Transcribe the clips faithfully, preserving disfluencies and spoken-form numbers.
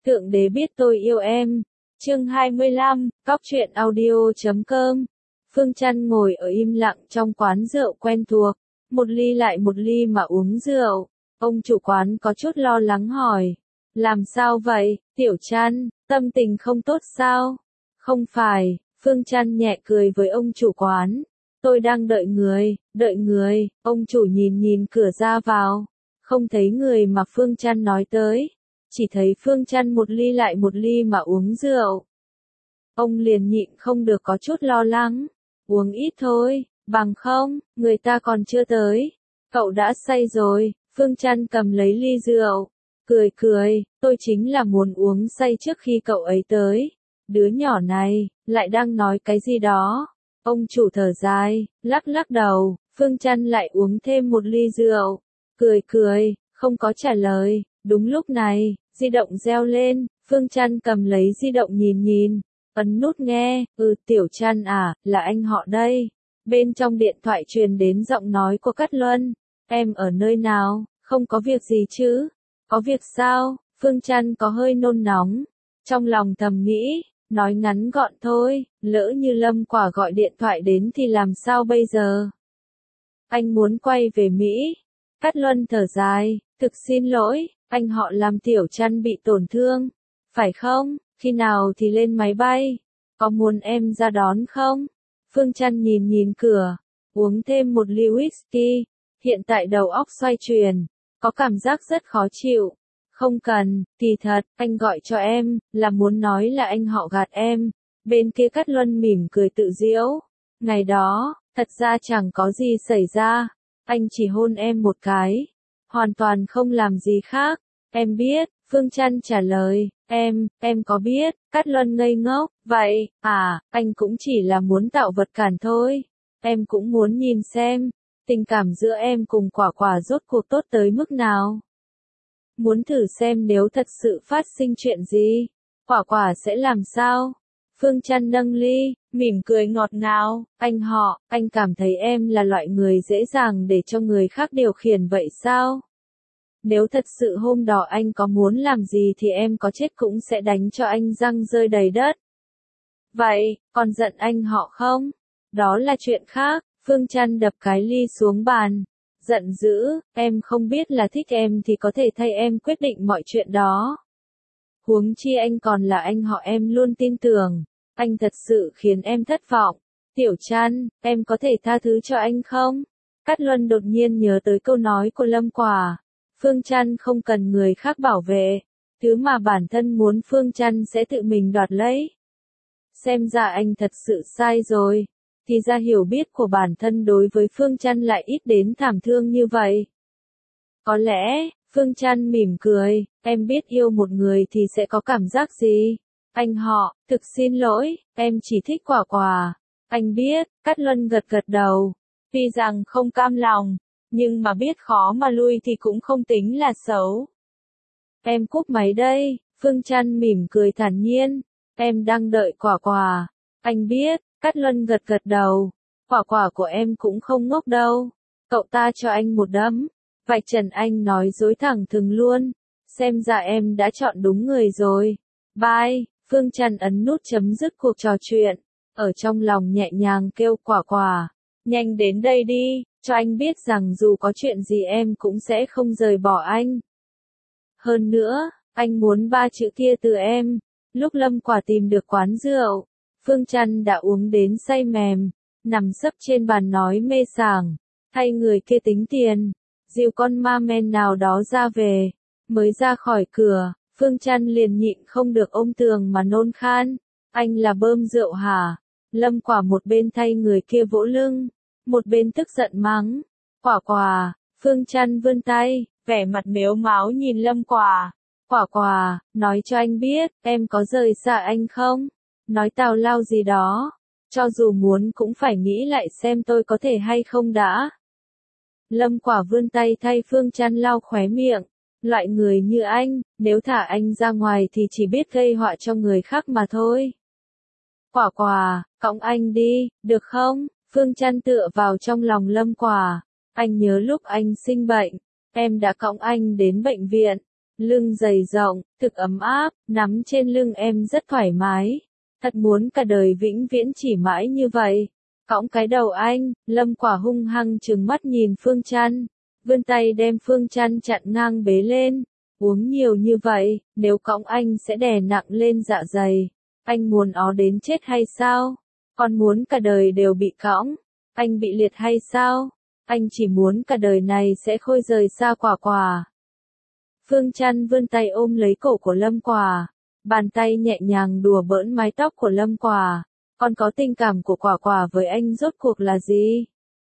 Thượng đế biết tôi yêu em. Chương hai mươi lăm, cóc truyện audio chấm com. Phương Trăn ngồi ở im lặng trong quán rượu quen thuộc, một ly lại một ly mà uống rượu. Ông chủ quán có chút lo lắng hỏi, làm sao vậy, Tiểu Trăn, tâm tình không tốt sao? Không phải, Phương Trăn nhẹ cười với ông chủ quán. Tôi đang đợi người, đợi người, ông chủ nhìn nhìn cửa ra vào. Không thấy người mà Phương Trăn nói tới. Chỉ thấy Phương Trăn một ly lại một ly mà uống rượu. Ông liền nhịn không được có chút lo lắng. Uống ít thôi, bằng không, người ta còn chưa tới. Cậu đã say rồi, Phương Trăn cầm lấy ly rượu. Cười cười, tôi chính là muốn uống say trước khi cậu ấy tới. Đứa nhỏ này, lại đang nói cái gì đó. Ông chủ thở dài, lắc lắc đầu, Phương Trăn lại uống thêm một ly rượu. Cười cười, không có trả lời. Đúng lúc này, di động reo lên, Phương Trăn cầm lấy di động nhìn nhìn, ấn nút nghe, ừ Tiểu Trăn à, là anh họ đây. Bên trong điện thoại truyền đến giọng nói của Cát Luân, em ở nơi nào, không có việc gì chứ? Có việc sao? Phương Trăn có hơi nôn nóng, trong lòng thầm nghĩ, nói ngắn gọn thôi, lỡ như Lâm Quả gọi điện thoại đến thì làm sao bây giờ? Anh muốn quay về Mỹ. Cát Luân thở dài, thực xin lỗi, anh họ làm Tiểu Trăn bị tổn thương, phải không? Khi nào thì lên máy bay? Có muốn em ra đón không? Phương Trăn nhìn nhìn cửa, uống thêm một ly whisky, hiện tại đầu óc xoay chuyển, có cảm giác rất khó chịu. Không cần, kỳ thật, anh gọi cho em, là muốn nói là anh họ gạt em. Bên kia Cát Luân mỉm cười tự giễu. Ngày đó, thật ra chẳng có gì xảy ra, anh chỉ hôn em một cái. Hoàn toàn không làm gì khác. Em biết, Phương Trăn trả lời, em, em có biết, Cát Luân ngây ngốc, vậy, à, anh cũng chỉ là muốn tạo vật cản thôi. Em cũng muốn nhìn xem, tình cảm giữa em cùng Quả Quả rốt cuộc tốt tới mức nào. Muốn thử xem nếu thật sự phát sinh chuyện gì, Quả Quả sẽ làm sao. Phương Trăn nâng ly, mỉm cười ngọt ngào, anh họ, anh cảm thấy em là loại người dễ dàng để cho người khác điều khiển vậy sao? Nếu thật sự hôm đó anh có muốn làm gì thì em có chết cũng sẽ đánh cho anh răng rơi đầy đất. Vậy, còn giận anh họ không? Đó là chuyện khác. Phương Trăn đập cái ly xuống bàn. Giận dữ, em không biết là thích em thì có thể thay em quyết định mọi chuyện đó. Huống chi anh còn là anh họ em luôn tin tưởng. Anh thật sự khiến em thất vọng. Tiểu Trăn, em có thể tha thứ cho anh không? Cát Luân đột nhiên nhớ tới câu nói của Lâm Quả. Phương Trăn không cần người khác bảo vệ. Thứ mà bản thân muốn Phương Trăn sẽ tự mình đoạt lấy. Xem ra anh thật sự sai rồi. Thì ra hiểu biết của bản thân đối với Phương Trăn lại ít đến thảm thương như vậy. Có lẽ, Phương Trăn mỉm cười, em biết yêu một người thì sẽ có cảm giác gì? Anh họ, thực xin lỗi, em chỉ thích Quả Quả. Anh biết, Cát Luân gật gật đầu. Tuy rằng không cam lòng, nhưng mà biết khó mà lui thì cũng không tính là xấu. Em cúp máy đây, Phương Trăn mỉm cười thản nhiên. Em đang đợi Quả Quả. Anh biết, Cát Luân gật gật đầu. Quả Quả của em cũng không ngốc đâu. Cậu ta cho anh một đấm. Vạch trần anh nói dối thẳng thừng luôn. Xem ra em đã chọn đúng người rồi. Bye. Phương Trăn ấn nút chấm dứt cuộc trò chuyện. Ở trong lòng nhẹ nhàng kêu Quả Quả. Nhanh đến đây đi, cho anh biết rằng dù có chuyện gì em cũng sẽ không rời bỏ anh. Hơn nữa, anh muốn ba chữ kia từ em. Lúc Lâm Quả tìm được quán rượu, Phương Trăn đã uống đến say mềm, nằm sấp trên bàn nói mê sảng, thay người kia tính tiền, dìu con ma men nào đó ra về. Mới ra khỏi cửa, Phương Trăn liền nhịn không được ôm tường mà nôn khan. Anh là bơm rượu hả? Lâm Quả một bên thay người kia vỗ lưng, một bên tức giận mắng. Quả Quả, Phương Trăn vươn tay, vẻ mặt mếu máo nhìn Lâm Quả. Quả Quả, nói cho anh biết, em có rời xa anh không? Nói tào lao gì đó, cho dù muốn cũng phải nghĩ lại xem tôi có thể hay không đã. Lâm Quả vươn tay thay Phương Trăn lau khóe miệng. Loại người như anh, nếu thả anh ra ngoài thì chỉ biết gây họa cho người khác mà thôi. Quả Quả, cõng anh đi, được không? Phương Trăn tựa vào trong lòng Lâm Quả. Anh nhớ lúc anh sinh bệnh, em đã cõng anh đến bệnh viện. Lưng dày rộng, thực ấm áp, nắm trên lưng em rất thoải mái. Thật muốn cả đời vĩnh viễn chỉ mãi như vậy. Cõng cái đầu anh, Lâm Quả hung hăng trừng mắt nhìn Phương Trăn, vươn tay đem Phương Trăn chặn ngang bế lên. Uống nhiều như vậy, nếu cõng anh sẽ đè nặng lên dạ dày. Anh muốn ó đến chết hay sao? Còn muốn cả đời đều bị cõng. Anh bị liệt hay sao? Anh chỉ muốn cả đời này sẽ khôi rời xa Quả Quả. Phương Trăn vươn tay ôm lấy cổ của Lâm Quả, bàn tay nhẹ nhàng đùa bỡn mái tóc của Lâm Quả. Còn có tình cảm của Quả Quả với anh rốt cuộc là gì?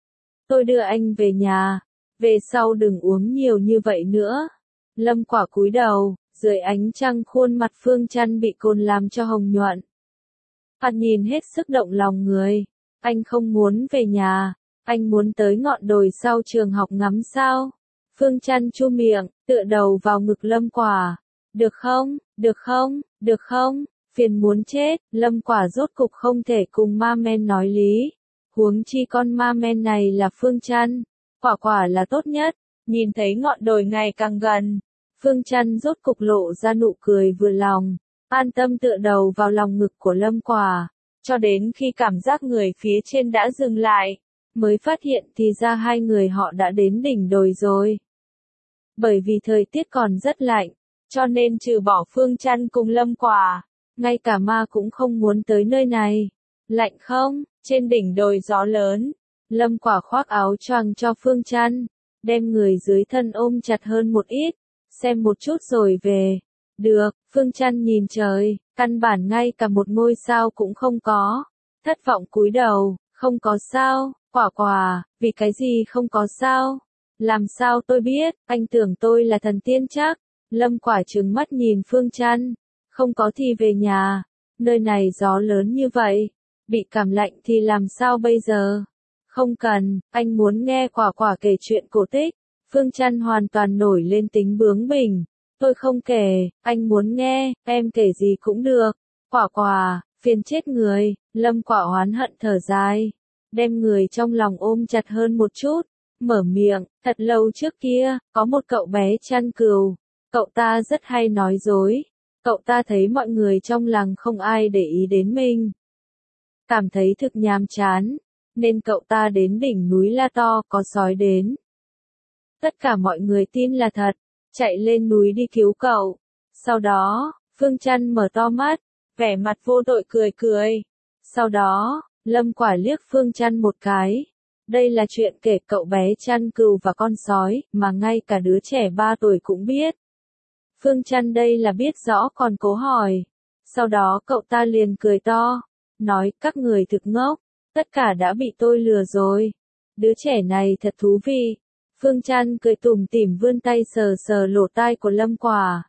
Tôi đưa anh về nhà, về sau đừng uống nhiều như vậy nữa. Lâm Quả cúi đầu, dưới ánh trăng khuôn mặt Phương Trăn bị cồn làm cho hồng nhuận. Thoạt nhìn hết sức động lòng người. Anh không muốn về nhà, anh muốn tới ngọn đồi sau trường học ngắm sao. Phương Trăn chu miệng, tựa đầu vào ngực Lâm Quả. Được không, được không, được không, phiền muốn chết. Lâm Quả rốt cục không thể cùng ma men nói lý. Huống chi con ma men này là Phương Trăn. Quả Quả là tốt nhất. Nhìn thấy ngọn đồi ngày càng gần, Phương Trăn rốt cục lộ ra nụ cười vừa lòng, an tâm tựa đầu vào lòng ngực của Lâm Quả, cho đến khi cảm giác người phía trên đã dừng lại, mới phát hiện thì ra hai người họ đã đến đỉnh đồi rồi. Bởi vì thời tiết còn rất lạnh, cho nên trừ bỏ Phương Trăn cùng Lâm Quả, ngay cả ma cũng không muốn tới nơi này. Lạnh không? Trên đỉnh đồi gió lớn, Lâm Quả khoác áo choàng cho Phương Trăn, đem người dưới thân ôm chặt hơn một ít, xem một chút rồi về. Được, Phương Trăn nhìn trời, căn bản ngay cả một ngôi sao cũng không có. Thất vọng cúi đầu, không có sao. Quả Quả, vì cái gì không có sao? Làm sao tôi biết, anh tưởng tôi là thần tiên chắc. Lâm Quả trừng mắt nhìn Phương Trăn, không có thì về nhà, nơi này gió lớn như vậy, bị cảm lạnh thì làm sao bây giờ? Không cần, anh muốn nghe Quả Quả kể chuyện cổ tích. Phương Trăn hoàn toàn nổi lên tính bướng bỉnh. Tôi không kể, anh muốn nghe, em kể gì cũng được. Quả Quả, phiền chết người. Lâm Quả oán hận thở dài, đem người trong lòng ôm chặt hơn một chút, mở miệng. Thật lâu trước kia, có một cậu bé chăn cừu. Cậu ta rất hay nói dối. Cậu ta thấy mọi người trong làng không ai để ý đến mình, cảm thấy thực nhàm chán, nên cậu ta đến đỉnh núi la to có sói đến. Tất cả mọi người tin là thật, chạy lên núi đi cứu cậu. Sau đó, Phương Trăn mở to mắt, vẻ mặt vô tội cười cười. Sau đó, Lâm Quả liếc Phương Trăn một cái. Đây là chuyện kể cậu bé chăn cừu và con sói, mà ngay cả đứa trẻ ba tuổi cũng biết. Phương Trăn đây là biết rõ còn cố hỏi. Sau đó cậu ta liền cười to, nói các người thực ngốc, tất cả đã bị tôi lừa rồi. Đứa trẻ này thật thú vị. Phương Trăn cười tủm tỉm vươn tay sờ sờ lỗ tai của Lâm Quả.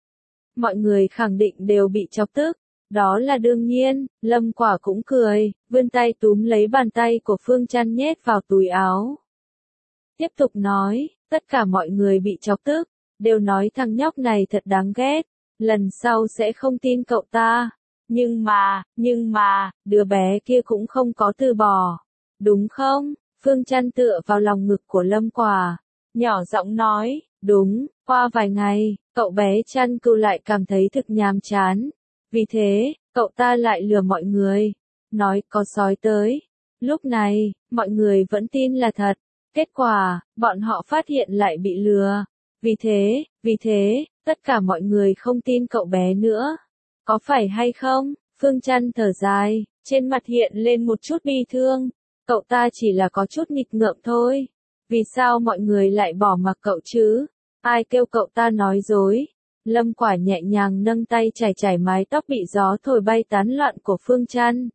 Mọi người khẳng định đều bị chọc tức. Đó là đương nhiên. Lâm Quả cũng cười, vươn tay túm lấy bàn tay của Phương Trăn nhét vào túi áo. Tiếp tục nói, tất cả mọi người bị chọc tức, đều nói thằng nhóc này thật đáng ghét, lần sau sẽ không tin cậu ta. Nhưng mà, nhưng mà, đứa bé kia cũng không có từ bỏ. Đúng không? Phương Trăn tựa vào lòng ngực của Lâm Quả, nhỏ giọng nói, đúng. Qua vài ngày, cậu bé chăn cừu lại cảm thấy thực nhàm chán. Vì thế, cậu ta lại lừa mọi người, nói có sói tới. Lúc này, mọi người vẫn tin là thật. Kết quả, bọn họ phát hiện lại bị lừa. Vì thế, vì thế, tất cả mọi người không tin cậu bé nữa. Có phải hay không? Phương Trăn thở dài, trên mặt hiện lên một chút bi thương. Cậu ta chỉ là có chút nghịch ngợm thôi. Vì sao mọi người lại bỏ mặc cậu chứ? Ai kêu cậu ta nói dối? Lâm Quả nhẹ nhàng nâng tay chải chải mái tóc bị gió thổi bay tán loạn của Phương Trăn.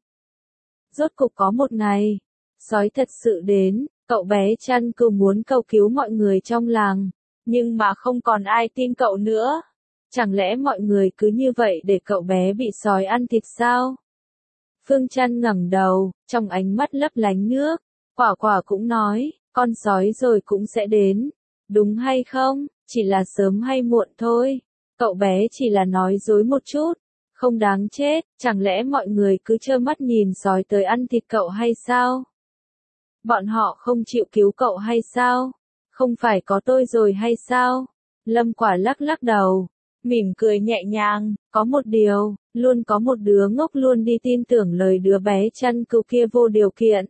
Rốt cục có một ngày, sói thật sự đến, cậu bé chăn cừu muốn cầu cứu mọi người trong làng, nhưng mà không còn ai tin cậu nữa. Chẳng lẽ mọi người cứ như vậy để cậu bé bị sói ăn thịt sao? Phương Trăn ngẩng đầu, trong ánh mắt lấp lánh nước. Quả Quả cũng nói, con sói rồi cũng sẽ đến. Đúng hay không? Chỉ là sớm hay muộn thôi. Cậu bé chỉ là nói dối một chút. Không đáng chết, chẳng lẽ mọi người cứ trơ mắt nhìn sói tới ăn thịt cậu hay sao? Bọn họ không chịu cứu cậu hay sao? Không phải có tôi rồi hay sao? Lâm Quả lắc lắc đầu, mỉm cười nhẹ nhàng, có một điều, luôn có một đứa ngốc luôn đi tin tưởng lời đứa bé chăn cừu kia vô điều kiện.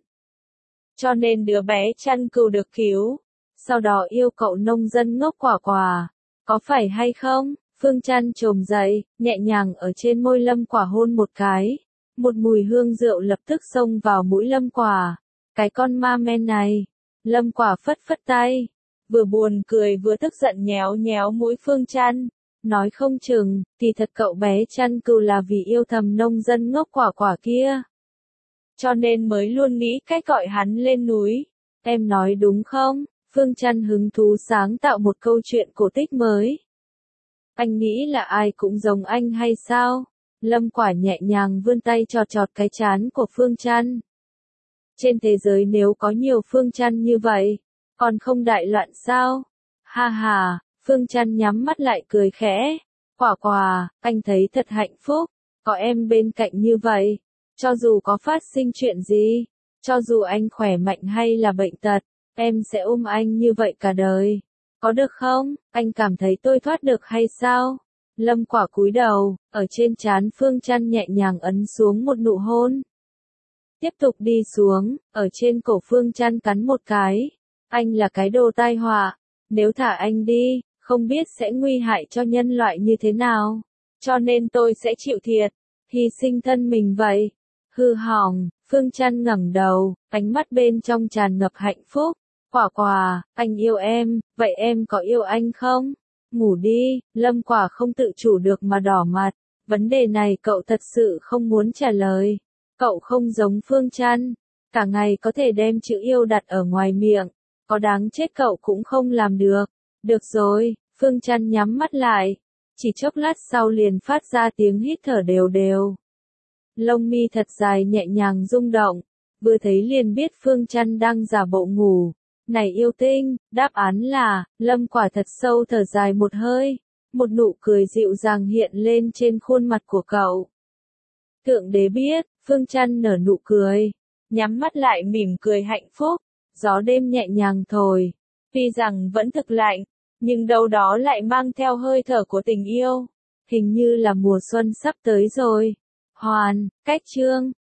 Cho nên đứa bé chăn cừu được cứu, sau đó yêu cậu nông dân ngốc Quả Quả. Có phải hay không? Phương Chăn chồm dậy, nhẹ nhàng ở trên môi Lâm Quả hôn một cái. Một mùi hương rượu lập tức xông vào mũi Lâm Quả. Cái con ma men này. Lâm Quả phất phất tay. Vừa buồn cười vừa tức giận nhéo nhéo mũi Phương Chăn. Nói không chừng, thì thật cậu bé chăn cừu là vì yêu thầm nông dân ngốc Quả Quả kia. Cho nên mới luôn nghĩ cách gọi hắn lên núi. Em nói đúng không? Phương Chăn hứng thú sáng tạo một câu chuyện cổ tích mới. Anh nghĩ là ai cũng giống anh hay sao? Lâm Quả nhẹ nhàng vươn tay chọt chọt cái trán của Phương Chăn. Trên thế giới nếu có nhiều Phương Chăn như vậy, còn không đại loạn sao? Ha ha, Phương Chăn nhắm mắt lại cười khẽ. Quả Quả, anh thấy thật hạnh phúc, có em bên cạnh như vậy. Cho dù có phát sinh chuyện gì, cho dù anh khỏe mạnh hay là bệnh tật, em sẽ ôm anh như vậy cả đời. Có được không? Anh cảm thấy tôi thoát được hay sao? Lâm Quả cúi đầu, ở trên trán Phương Chăn nhẹ nhàng ấn xuống một nụ hôn. Tiếp tục đi xuống, ở trên cổ Phương Chăn cắn một cái. Anh là cái đồ tai họa. Nếu thả anh đi, không biết sẽ nguy hại cho nhân loại như thế nào. Cho nên tôi sẽ chịu thiệt, hy sinh thân mình vậy. Hư hỏng, Phương Chăn ngẩng đầu, ánh mắt bên trong tràn ngập hạnh phúc. Quả Quả, anh yêu em, vậy em có yêu anh không? Ngủ đi, Lâm Quả không tự chủ được mà đỏ mặt. Vấn đề này cậu thật sự không muốn trả lời. Cậu không giống Phương Chăn, cả ngày có thể đem chữ yêu đặt ở ngoài miệng. Có đáng chết cậu cũng không làm được. Được rồi, Phương Chăn nhắm mắt lại. Chỉ chốc lát sau liền phát ra tiếng hít thở đều đều. Lông mi thật dài nhẹ nhàng rung động. Vừa thấy liền biết Phương Chăn đang giả bộ ngủ. Này yêu tinh, đáp án là, Lâm Quả thật sâu thở dài một hơi. Một nụ cười dịu dàng hiện lên trên khuôn mặt của cậu. Thượng đế biết, Phương Chăn nở nụ cười. Nhắm mắt lại mỉm cười hạnh phúc. Gió đêm nhẹ nhàng thổi. Tuy rằng vẫn thực lạnh, nhưng đâu đó lại mang theo hơi thở của tình yêu. Hình như là mùa xuân sắp tới rồi. Hoàn, cách chương.